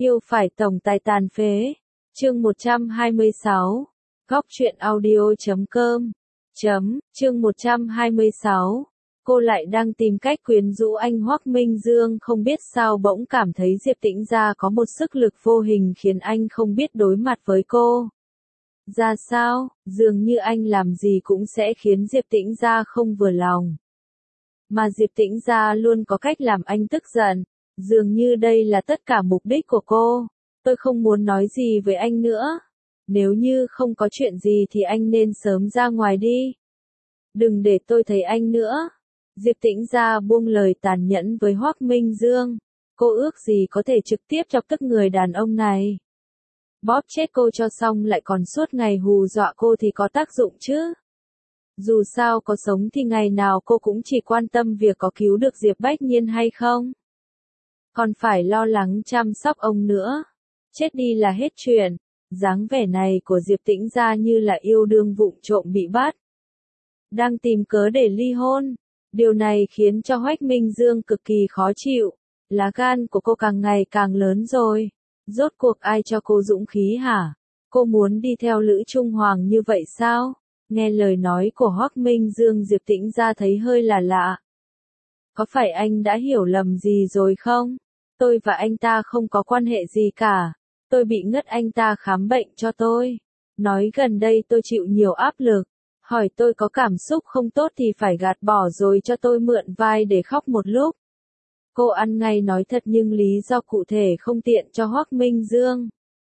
Yêu phải tổng tài tàn phế. Chương 126. Góc truyện audio.com. Chương 126. Cô lại đang tìm cách quyến rũ anh Hoắc Minh Dương, không biết sao bỗng cảm thấy Diệp Tĩnh Gia có một sức lực vô hình khiến anh không biết đối mặt với cô ra sao, dường như anh làm gì cũng sẽ khiến Diệp Tĩnh Gia không vừa lòng. Mà Diệp Tĩnh Gia luôn có cách làm anh tức giận, dường như đây là tất cả mục đích của cô. Tôi không muốn nói gì với anh nữa. Nếu như không có chuyện gì thì anh nên sớm ra ngoài đi. Đừng để tôi thấy anh nữa. Diệp Tĩnh Gia buông lời tàn nhẫn với Hoắc Minh Dương. Cô ước gì có thể trực tiếp chọc tức người đàn ông này. Bóp chết cô cho xong lại còn suốt ngày hù dọa cô thì có tác dụng chứ. Dù sao có sống thì ngày nào cô cũng chỉ quan tâm việc có cứu được Diệp Bách Nhiên hay không. Còn phải lo lắng chăm sóc ông nữa. Chết đi là hết chuyện. Dáng vẻ này của Diệp Tĩnh Gia như là yêu đương vụng trộm bị bắt. Đang tìm cớ để ly hôn. Điều này khiến cho Hoắc Minh Dương cực kỳ khó chịu. Lá gan của cô càng ngày càng lớn rồi. Rốt cuộc ai cho cô dũng khí hả? Cô muốn đi theo Lữ Trung Hoàng như vậy sao? Nghe lời nói của Hoắc Minh Dương, Diệp Tĩnh Gia thấy hơi là lạ. Có phải anh đã hiểu lầm gì rồi không? Tôi và anh ta không có quan hệ gì cả. Tôi bị ngất, anh ta khám bệnh cho tôi. Nói gần đây tôi chịu nhiều áp lực. Hỏi tôi có cảm xúc không tốt thì phải gạt bỏ rồi cho tôi mượn vai để khóc một lúc. Cô ăn ngay nói thật nhưng lý do cụ thể không tiện cho Hoắc Minh Dương.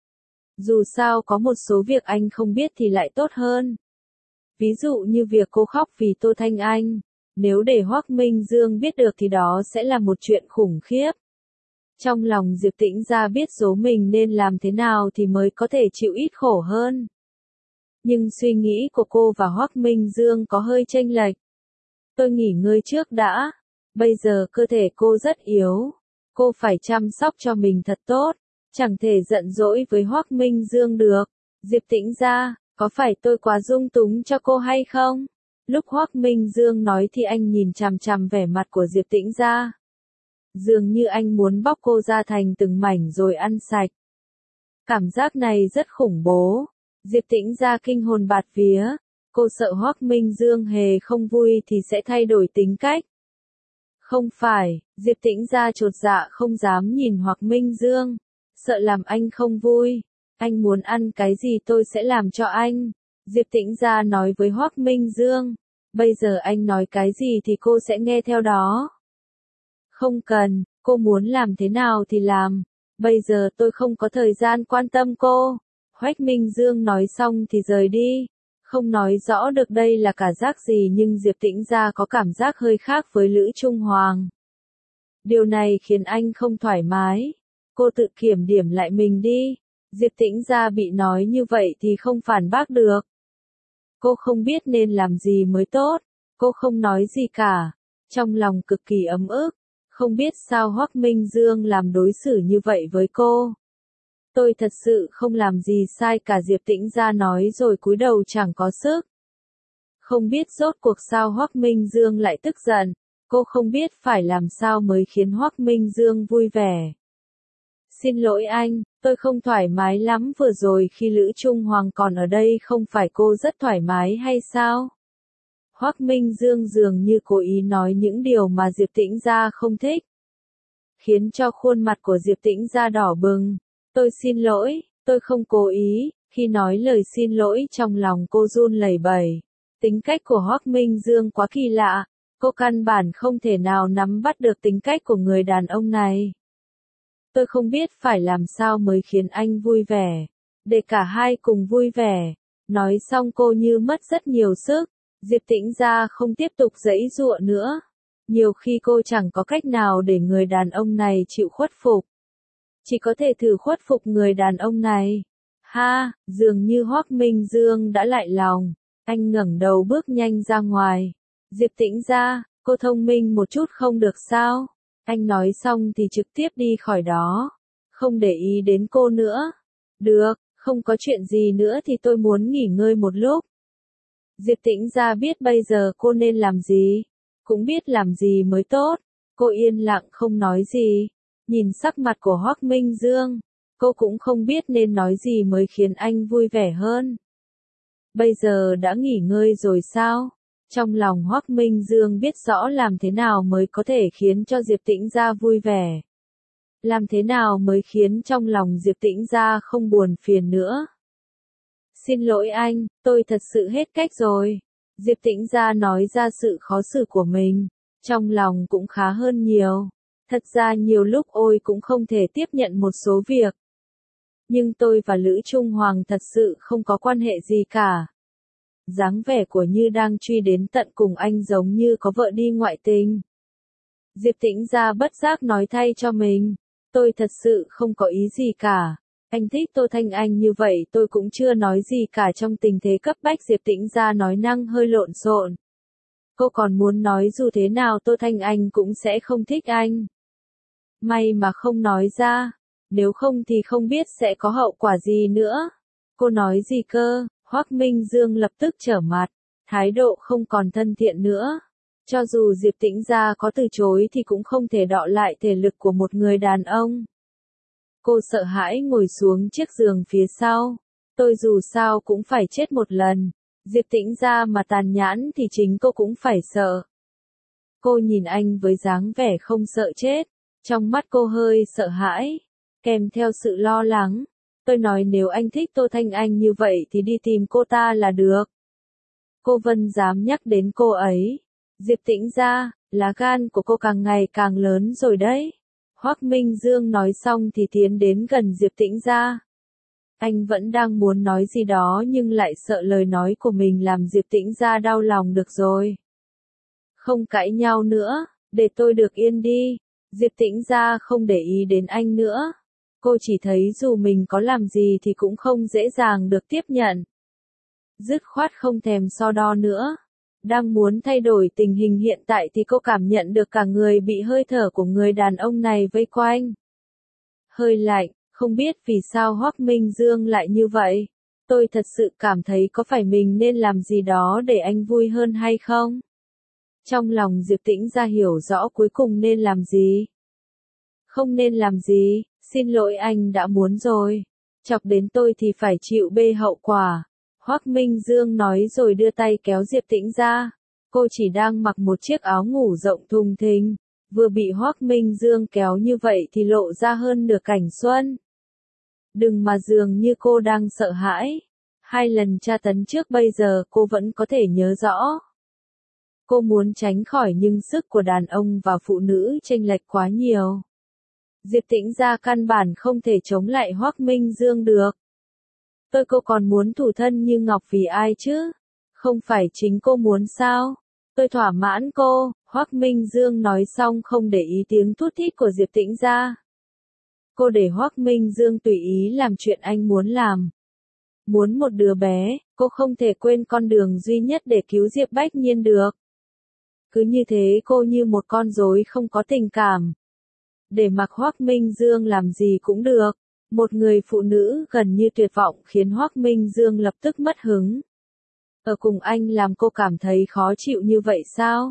Dù sao có một số việc anh không biết thì lại tốt hơn. Ví dụ như việc cô khóc vì Tô Thanh Anh. Nếu để Hoắc Minh Dương biết được thì đó sẽ là một chuyện khủng khiếp. Trong lòng Diệp Tĩnh Gia biết số mình nên làm thế nào thì mới có thể chịu ít khổ hơn. Nhưng suy nghĩ của cô và Hoắc Minh Dương có hơi chênh lệch. Tôi nghỉ ngơi trước đã. Bây giờ cơ thể cô rất yếu. Cô phải chăm sóc cho mình thật tốt. Chẳng thể giận dỗi với Hoắc Minh Dương được. Diệp Tĩnh Gia, có phải tôi quá dung túng cho cô hay không? Lúc Hoắc Minh Dương nói thì anh nhìn chằm chằm vẻ mặt của Diệp Tĩnh Gia. Dường như anh muốn bóc cô ra thành từng mảnh rồi ăn sạch. Cảm giác này rất khủng bố. Diệp Tĩnh Gia kinh hồn bạt vía. Cô sợ Hoắc Minh Dương hề không vui thì sẽ thay đổi tính cách. Không phải, Diệp Tĩnh Gia chột dạ không dám nhìn Hoắc Minh Dương. Sợ làm anh không vui. Anh muốn ăn cái gì tôi sẽ làm cho anh. Diệp Tĩnh Gia nói với Hoắc Minh Dương. Bây giờ anh nói cái gì thì cô sẽ nghe theo đó. Không cần, cô muốn làm thế nào thì làm. Bây giờ tôi không có thời gian quan tâm cô. Hoắc Minh Dương nói xong thì rời đi. Không nói rõ được đây là cảm giác gì nhưng Diệp Tĩnh Gia có cảm giác hơi khác với Lữ Trung Hoàng. Điều này khiến anh không thoải mái. Cô tự kiểm điểm lại mình đi. Diệp Tĩnh Gia bị nói như vậy thì không phản bác được. Cô không biết nên làm gì mới tốt. Cô không nói gì cả. Trong lòng cực kỳ ấm ức. Không biết sao Hoắc Minh Dương làm đối xử như vậy với cô. Tôi thật sự không làm gì sai cả, Diệp Tĩnh Gia nói rồi cúi đầu chẳng có sức. Không biết rốt cuộc sao Hoắc Minh Dương lại tức giận. Cô không biết phải làm sao mới khiến Hoắc Minh Dương vui vẻ. Xin lỗi anh, tôi không thoải mái lắm vừa rồi khi Lữ Trung Hoàng còn ở đây, không phải cô rất thoải mái hay sao? Hoắc Minh Dương dường như cố ý nói những điều mà Diệp Tĩnh Gia không thích. Khiến cho khuôn mặt của Diệp Tĩnh Gia đỏ bừng. Tôi xin lỗi, tôi không cố ý. Khi nói lời xin lỗi trong lòng cô run lẩy bẩy. Tính cách của Hoắc Minh Dương quá kỳ lạ. Cô căn bản không thể nào nắm bắt được tính cách của người đàn ông này. Tôi không biết phải làm sao mới khiến anh vui vẻ. Để cả hai cùng vui vẻ. Nói xong cô như mất rất nhiều sức. Diệp Tĩnh Gia không tiếp tục giãy giụa nữa. Nhiều khi cô chẳng có cách nào để người đàn ông này chịu khuất phục. Chỉ có thể thử khuất phục người đàn ông này. Ha, dường như Hoắc Minh Dương đã lại lòng. Anh ngẩng đầu bước nhanh ra ngoài. Diệp Tĩnh Gia, cô thông minh một chút không được sao? Anh nói xong thì trực tiếp đi khỏi đó. Không để ý đến cô nữa. Được, không có chuyện gì nữa thì tôi muốn nghỉ ngơi một lúc. Diệp Tĩnh Gia biết bây giờ cô nên làm gì. Cũng biết làm gì mới tốt. Cô yên lặng không nói gì. Nhìn sắc mặt của Hoắc Minh Dương. Cô cũng không biết nên nói gì mới khiến anh vui vẻ hơn. Bây giờ đã nghỉ ngơi rồi sao? Trong lòng Hoắc Minh Dương biết rõ làm thế nào mới có thể khiến cho Diệp Tĩnh Gia vui vẻ. Làm thế nào mới khiến trong lòng Diệp Tĩnh Gia không buồn phiền nữa. Xin lỗi anh, tôi thật sự hết cách rồi. Diệp Tĩnh Gia nói ra sự khó xử của mình. Trong lòng cũng khá hơn nhiều. Thật ra nhiều lúc ôi cũng không thể tiếp nhận một số việc. Nhưng tôi và Lữ Trung Hoàng thật sự không có quan hệ gì cả. Dáng vẻ của Như đang truy đến tận cùng anh giống như có vợ đi ngoại tình. Diệp Tĩnh Gia bất giác nói thay cho mình. Tôi thật sự không có ý gì cả. Anh thích Tô Thanh Anh như vậy tôi cũng chưa nói gì cả. Trong tình thế cấp bách Diệp Tĩnh Gia nói năng hơi lộn xộn. Cô còn muốn nói dù thế nào Tô Thanh Anh cũng sẽ không thích anh. May mà không nói ra. Nếu không thì không biết sẽ có hậu quả gì nữa. Cô nói gì cơ? Hoắc Minh Dương lập tức trở mặt. Thái độ không còn thân thiện nữa. Cho dù Diệp Tĩnh Gia có từ chối thì cũng không thể đọ lại thể lực của một người đàn ông. Cô sợ hãi ngồi xuống chiếc giường phía sau. Tôi dù sao cũng phải chết một lần. Diệp Tĩnh Gia mà tàn nhẫn thì chính cô cũng phải sợ. Cô nhìn anh với dáng vẻ không sợ chết. Trong mắt cô hơi sợ hãi, kèm theo sự lo lắng. Tôi nói nếu anh thích Tô Thanh Anh như vậy thì đi tìm cô ta là được. Cô Vân dám nhắc đến cô ấy. Diệp Tĩnh Gia, lá gan của cô càng ngày càng lớn rồi đấy. Hoắc Minh Dương nói xong thì tiến đến gần Diệp Tĩnh Gia. Anh vẫn đang muốn nói gì đó nhưng lại sợ lời nói của mình làm Diệp Tĩnh Gia đau lòng. Được rồi. Không cãi nhau nữa, để tôi được yên đi. Diệp Tĩnh Gia không để ý đến anh nữa. Cô chỉ thấy dù mình có làm gì thì cũng không dễ dàng được tiếp nhận. Dứt khoát không thèm so đo nữa. Đang muốn thay đổi tình hình hiện tại thì cô cảm nhận được cả người bị hơi thở của người đàn ông này vây quanh. Hơi lạnh, không biết vì sao Hoắc Minh Dương lại như vậy. Tôi thật sự cảm thấy có phải mình nên làm gì đó để anh vui hơn hay không? Trong lòng Diệp Tĩnh Gia hiểu rõ cuối cùng nên làm gì. Không nên làm gì, xin lỗi anh đã muốn rồi. Chọc đến tôi thì phải chịu bê hậu quả. Hoắc Minh Dương nói rồi đưa tay kéo Diệp Tĩnh Gia. Cô chỉ đang mặc một chiếc áo ngủ rộng thùng thình. Vừa bị Hoắc Minh Dương kéo như vậy thì lộ ra hơn nửa cảnh xuân. Đừng mà dường như cô đang sợ hãi. 2 lần tra tấn trước bây giờ cô vẫn có thể nhớ rõ. Cô muốn tránh khỏi nhưng sức của đàn ông và phụ nữ chênh lệch quá nhiều. Diệp Tĩnh Gia căn bản không thể chống lại Hoắc Minh Dương được. Cô còn muốn thủ thân như ngọc vì ai chứ? Không phải chính cô muốn sao? Tôi thỏa mãn cô. Hoắc Minh Dương nói xong không để ý tiếng thút thít của Diệp Tĩnh Gia. Cô để Hoắc Minh Dương tùy ý làm chuyện anh muốn làm. Muốn một đứa bé, cô không thể quên con đường duy nhất để cứu Diệp Bách Nhiên được. Cứ như thế cô như một con rối không có tình cảm. Để mặc Hoắc Minh Dương làm gì cũng được. Một người phụ nữ gần như tuyệt vọng khiến Hoắc Minh Dương lập tức mất hứng. Ở cùng anh làm cô cảm thấy khó chịu như vậy sao?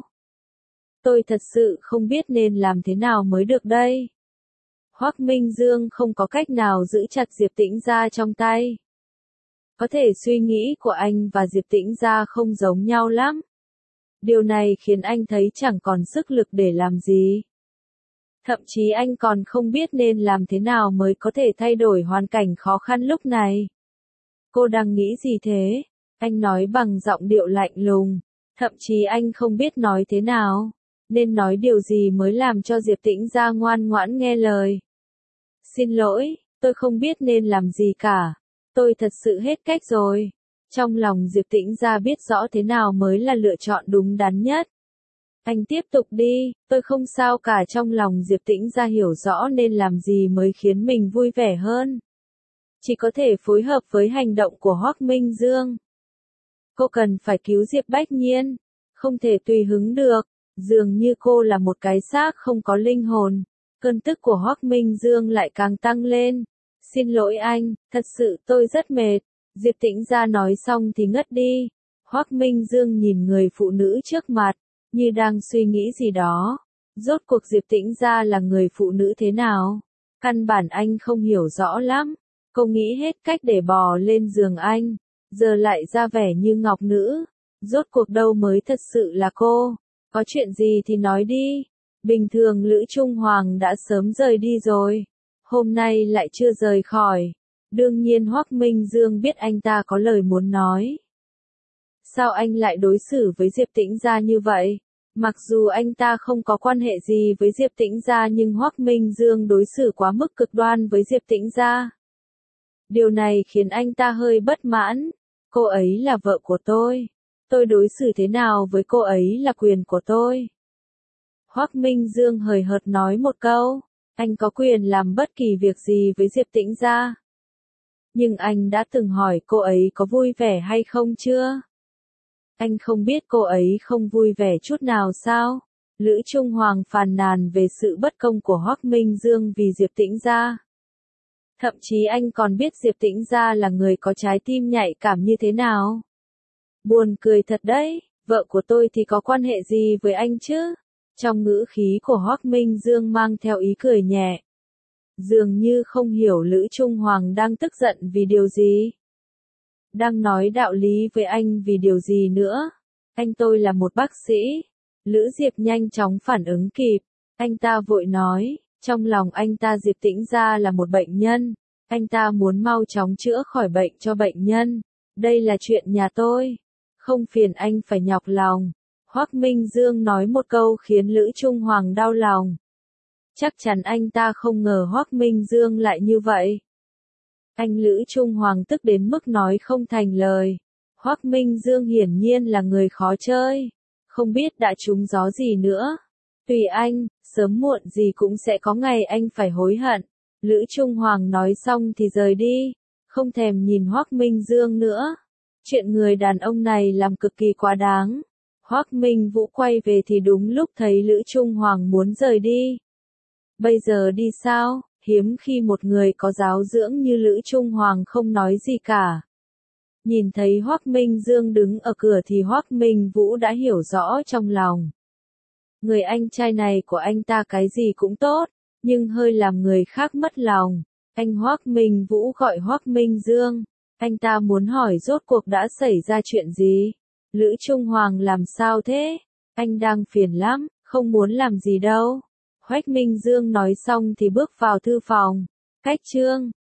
Tôi thật sự không biết nên làm thế nào mới được đây. Hoắc Minh Dương không có cách nào giữ chặt Diệp Tĩnh Gia trong tay. Có thể suy nghĩ của anh và Diệp Tĩnh Gia không giống nhau lắm. Điều này khiến anh thấy chẳng còn sức lực để làm gì. Thậm chí anh còn không biết nên làm thế nào mới có thể thay đổi hoàn cảnh khó khăn lúc này. Cô đang nghĩ gì thế? Anh nói bằng giọng điệu lạnh lùng. Thậm chí anh không biết nói thế nào. Nên nói điều gì mới làm cho Diệp Tĩnh Gia ngoan ngoãn nghe lời. Xin lỗi, tôi không biết nên làm gì cả. Tôi thật sự hết cách rồi. Trong lòng Diệp Tĩnh Gia biết rõ thế nào mới là lựa chọn đúng đắn nhất. Anh tiếp tục đi, tôi không sao cả. Trong lòng Diệp Tĩnh Gia hiểu rõ nên làm gì mới khiến mình vui vẻ hơn. Chỉ có thể phối hợp với hành động của Hoắc Minh Dương. Cô cần phải cứu Diệp Bách Nhiên, không thể tùy hứng được, dường như cô là một cái xác không có linh hồn. Cơn tức của Hoắc Minh Dương lại càng tăng lên. Xin lỗi anh, thật sự tôi rất mệt. Diệp Tĩnh Gia nói xong thì ngất đi. Hoắc Minh Dương nhìn người phụ nữ trước mặt, như đang suy nghĩ gì đó. Rốt cuộc Diệp Tĩnh Gia là người phụ nữ thế nào? Căn bản anh không hiểu rõ lắm. Cô nghĩ hết cách để bò lên giường anh, giờ lại ra vẻ như ngọc nữ. Rốt cuộc đâu mới thật sự là cô. Có chuyện gì thì nói đi. Bình thường Lữ Trung Hoàng đã sớm rời đi rồi. Hôm nay lại chưa rời khỏi. Đương nhiên Hoắc Minh Dương biết anh ta có lời muốn nói. Sao anh lại đối xử với Diệp Tĩnh Gia như vậy? Mặc dù anh ta không có quan hệ gì với Diệp Tĩnh Gia nhưng Hoắc Minh Dương đối xử quá mức cực đoan với Diệp Tĩnh Gia. Điều này khiến anh ta hơi bất mãn. Cô ấy là vợ của tôi. Tôi đối xử thế nào với cô ấy là quyền của tôi. Hoắc Minh Dương hời hợt nói một câu. Anh có quyền làm bất kỳ việc gì với Diệp Tĩnh Gia. Nhưng anh đã từng hỏi cô ấy có vui vẻ hay không chưa? Anh không biết cô ấy không vui vẻ chút nào sao? Lữ Trung Hoàng phàn nàn về sự bất công của Hoắc Minh Dương vì Diệp Tĩnh Gia. Thậm chí anh còn biết Diệp Tĩnh Gia là người có trái tim nhạy cảm như thế nào. Buồn cười thật đấy, vợ của tôi thì có quan hệ gì với anh chứ? Trong ngữ khí của Hoắc Minh Dương mang theo ý cười nhẹ. Dường như không hiểu Lữ Trung Hoàng đang tức giận vì điều gì. Đang nói đạo lý với anh vì điều gì nữa? Anh tôi là một bác sĩ. Lữ Diệp nhanh chóng phản ứng kịp. Anh ta vội nói, trong lòng anh ta Diệp Tĩnh Gia là một bệnh nhân. Anh ta muốn mau chóng chữa khỏi bệnh cho bệnh nhân. Đây là chuyện nhà tôi. Không phiền anh phải nhọc lòng. Hoắc Minh Dương nói một câu khiến Lữ Trung Hoàng đau lòng. Chắc chắn anh ta không ngờ Hoắc Minh Dương lại như vậy. Anh Lữ Trung Hoàng tức đến mức nói không thành lời. Hoắc Minh Dương hiển nhiên là người khó chơi. Không biết đã trúng gió gì nữa. Tùy anh, sớm muộn gì cũng sẽ có ngày anh phải hối hận. Lữ Trung Hoàng nói xong thì rời đi. Không thèm nhìn Hoắc Minh Dương nữa. Chuyện người đàn ông này làm cực kỳ quá đáng. Hoắc Minh Vũ quay về thì đúng lúc thấy Lữ Trung Hoàng muốn rời đi. Bây giờ đi sao? Hiếm khi một người có giáo dưỡng như Lữ Trung Hoàng không nói gì cả. Nhìn thấy Hoắc Minh Dương đứng ở cửa thì Hoắc Minh Vũ đã hiểu rõ trong lòng. Người anh trai này của anh ta cái gì cũng tốt, nhưng hơi làm người khác mất lòng. Anh Hoắc Minh Vũ gọi Hoắc Minh Dương. Anh ta muốn hỏi rốt cuộc đã xảy ra chuyện gì? Lữ Trung Hoàng làm sao thế? Anh đang phiền lắm, không muốn làm gì đâu. Hoắc Minh Dương nói xong thì bước vào thư phòng. Cách chương